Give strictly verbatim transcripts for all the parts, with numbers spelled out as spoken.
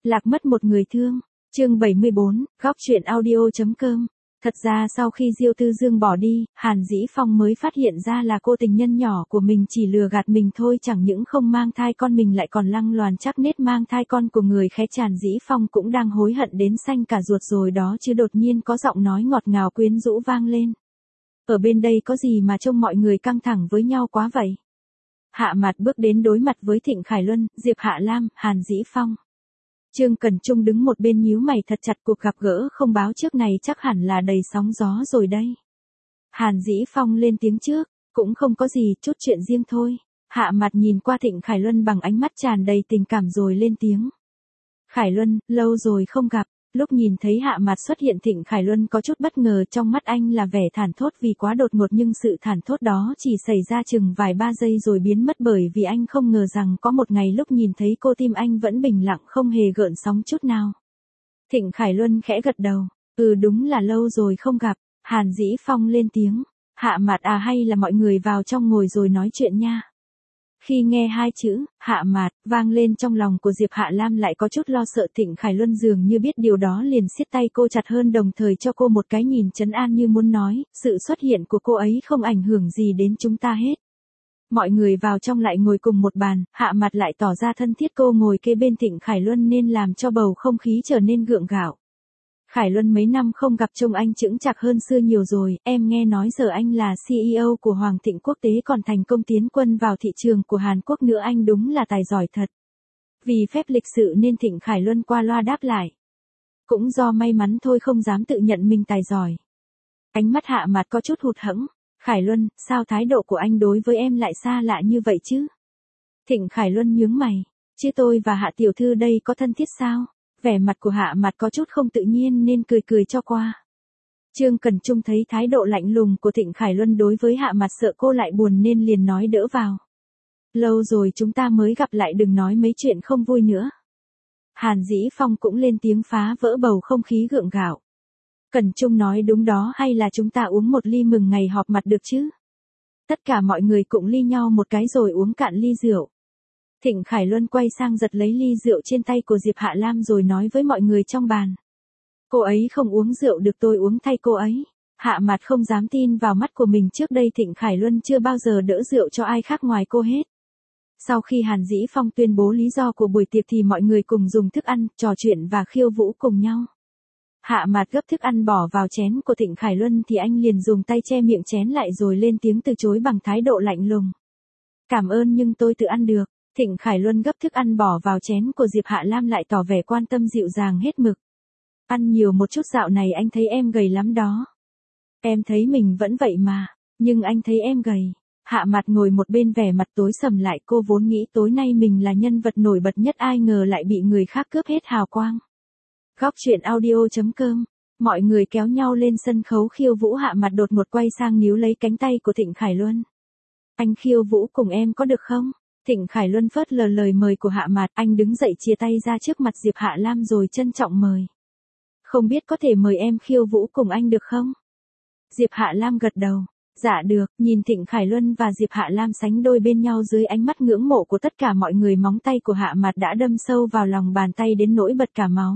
Lạc mất một người thương. Chương bảy mươi bốn, góc truyện audio.com. Thật ra sau khi Diêu Tư Dương bỏ đi, Hàn Dĩ Phong mới phát hiện ra là cô tình nhân nhỏ của mình chỉ lừa gạt mình thôi, chẳng những không mang thai con mình lại còn lăng loàn chắc nết mang thai con của người khé. Hàn Dĩ Phong cũng đang hối hận đến xanh cả ruột rồi đó chứ. Đột nhiên có giọng nói ngọt ngào quyến rũ vang lên. Ở bên đây có gì mà trông mọi người căng thẳng với nhau quá vậy? Hạ Mạt bước đến đối mặt với Thịnh Khải Luân, Diệp Hạ Lam, Hàn Dĩ Phong. Trương Cần Trung đứng một bên nhíu mày thật chặt, cuộc gặp gỡ không báo trước này chắc hẳn là đầy sóng gió rồi đây. Hàn Dĩ Phong lên tiếng trước, cũng không có gì, chút chuyện riêng thôi. Hạ Mạt nhìn qua Thịnh Khải Luân bằng ánh mắt tràn đầy tình cảm rồi lên tiếng. Khải Luân, lâu rồi không gặp. Lúc nhìn thấy Hạ Mạt xuất hiện, Thịnh Khải Luân có chút bất ngờ, trong mắt anh là vẻ thảng thốt vì quá đột ngột, nhưng sự thảng thốt đó chỉ xảy ra chừng vài ba giây rồi biến mất, bởi vì anh không ngờ rằng có một ngày lúc nhìn thấy cô tim anh vẫn bình lặng không hề gợn sóng chút nào. Thịnh Khải Luân khẽ gật đầu, ừ đúng là lâu rồi không gặp. Hàn Dĩ Phong lên tiếng, Hạ Mạt à, hay là mọi người vào trong ngồi rồi nói chuyện nha. Khi nghe hai chữ, Hạ Mạt, vang lên trong lòng của Diệp Hạ Lam lại có chút lo sợ. Thịnh Khải Luân dường như biết điều đó liền siết tay cô chặt hơn, đồng thời cho cô một cái nhìn trấn an như muốn nói, sự xuất hiện của cô ấy không ảnh hưởng gì đến chúng ta hết. Mọi người vào trong lại ngồi cùng một bàn, Hạ Mạt lại tỏ ra thân thiết, cô ngồi kế bên Thịnh Khải Luân nên làm cho bầu không khí trở nên gượng gạo. Khải Luân mấy năm không gặp trông anh chững chạc hơn xưa nhiều rồi, em nghe nói giờ anh là xê e ô của Hoàng Thịnh Quốc tế còn thành công tiến quân vào thị trường của Hàn Quốc nữa, anh đúng là tài giỏi thật. Vì phép lịch sự nên Thịnh Khải Luân qua loa đáp lại. Cũng do may mắn thôi, không dám tự nhận mình tài giỏi. Ánh mắt Hạ Mạt có chút hụt hẫng. Khải Luân, sao thái độ của anh đối với em lại xa lạ như vậy chứ? Thịnh Khải Luân nhướng mày, chứ tôi và Hạ tiểu thư đây có thân thiết sao? Vẻ mặt của Hạ Mạt có chút không tự nhiên nên cười cười cho qua. Trương Cần Trung thấy thái độ lạnh lùng của Thịnh Khải Luân đối với Hạ Mạt sợ cô lại buồn nên liền nói đỡ vào. Lâu rồi chúng ta mới gặp lại, đừng nói mấy chuyện không vui nữa. Hàn Dĩ Phong cũng lên tiếng phá vỡ bầu không khí gượng gạo. Cần Trung nói đúng đó, hay là chúng ta uống một ly mừng ngày họp mặt được chứ? Tất cả mọi người cũng ly nhau một cái rồi uống cạn ly rượu. Thịnh Khải Luân quay sang giật lấy ly rượu trên tay của Diệp Hạ Lam rồi nói với mọi người trong bàn. Cô ấy không uống rượu được, tôi uống thay cô ấy. Hạ Mạt không dám tin vào mắt của mình, trước đây Thịnh Khải Luân chưa bao giờ đỡ rượu cho ai khác ngoài cô hết. Sau khi Hàn Dĩ Phong tuyên bố lý do của buổi tiệc thì mọi người cùng dùng thức ăn, trò chuyện và khiêu vũ cùng nhau. Hạ Mạt gấp thức ăn bỏ vào chén của Thịnh Khải Luân thì anh liền dùng tay che miệng chén lại rồi lên tiếng từ chối bằng thái độ lạnh lùng. Cảm ơn nhưng tôi tự ăn được. Thịnh Khải Luân gấp thức ăn bỏ vào chén của Diệp Hạ Lam lại tỏ vẻ quan tâm dịu dàng hết mực. Ăn nhiều một chút, dạo này anh thấy em gầy lắm đó. Em thấy mình vẫn vậy mà, nhưng anh thấy em gầy. Hạ Mạt ngồi một bên vẻ mặt tối sầm lại, cô vốn nghĩ tối nay mình là nhân vật nổi bật nhất, ai ngờ lại bị người khác cướp hết hào quang. Góc truyện audio.com. Mọi người kéo nhau lên sân khấu khiêu vũ. Hạ Mạt đột ngột quay sang níu lấy cánh tay của Thịnh Khải Luân. Anh khiêu vũ cùng em có được không? Thịnh Khải Luân phớt lờ lời mời của Hạ Mạt, anh đứng dậy chia tay ra trước mặt Diệp Hạ Lam rồi trân trọng mời. Không biết có thể mời em khiêu vũ cùng anh được không? Diệp Hạ Lam gật đầu. Dạ được. Nhìn Thịnh Khải Luân và Diệp Hạ Lam sánh đôi bên nhau dưới ánh mắt ngưỡng mộ của tất cả mọi người, móng tay của Hạ Mạt đã đâm sâu vào lòng bàn tay đến nỗi bật cả máu.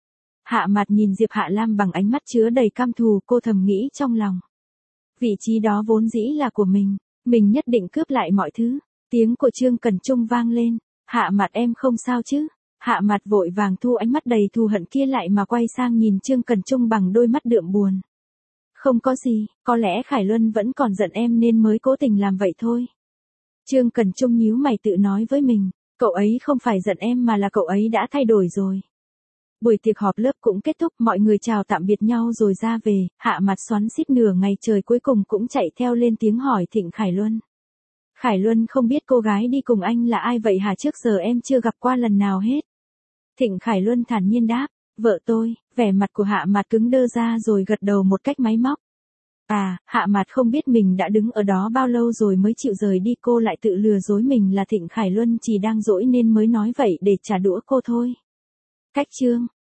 Hạ Mạt nhìn Diệp Hạ Lam bằng ánh mắt chứa đầy căm thù, cô thầm nghĩ trong lòng. Vị trí đó vốn dĩ là của mình, mình nhất định cướp lại mọi thứ. Tiếng của Trương Cần Trung vang lên. Hạ Mạt em không sao chứ? Hạ Mạt vội vàng thu ánh mắt đầy thù hận kia lại mà quay sang nhìn Trương Cần Trung bằng đôi mắt đượm buồn. Không có gì, có lẽ Khải Luân vẫn còn giận em nên mới cố tình làm vậy thôi. Trương Cần Trung nhíu mày tự nói với mình, cậu ấy không phải giận em mà là cậu ấy đã thay đổi rồi. Buổi tiệc họp lớp cũng kết thúc, mọi người chào tạm biệt nhau rồi ra về. Hạ Mạt xoắn xít nửa ngày trời cuối cùng cũng chạy theo lên tiếng hỏi Thịnh Khải Luân. Khải Luân, không biết cô gái đi cùng anh là ai vậy hả, trước giờ em chưa gặp qua lần nào hết. Thịnh Khải Luân thản nhiên đáp, vợ tôi. Vẻ mặt của Hạ Mạt cứng đơ ra rồi gật đầu một cách máy móc. À, Hạ Mạt không biết mình đã đứng ở đó bao lâu rồi mới chịu rời đi, cô lại tự lừa dối mình là Thịnh Khải Luân chỉ đang dỗi nên mới nói vậy để trả đũa cô thôi. Cách chương.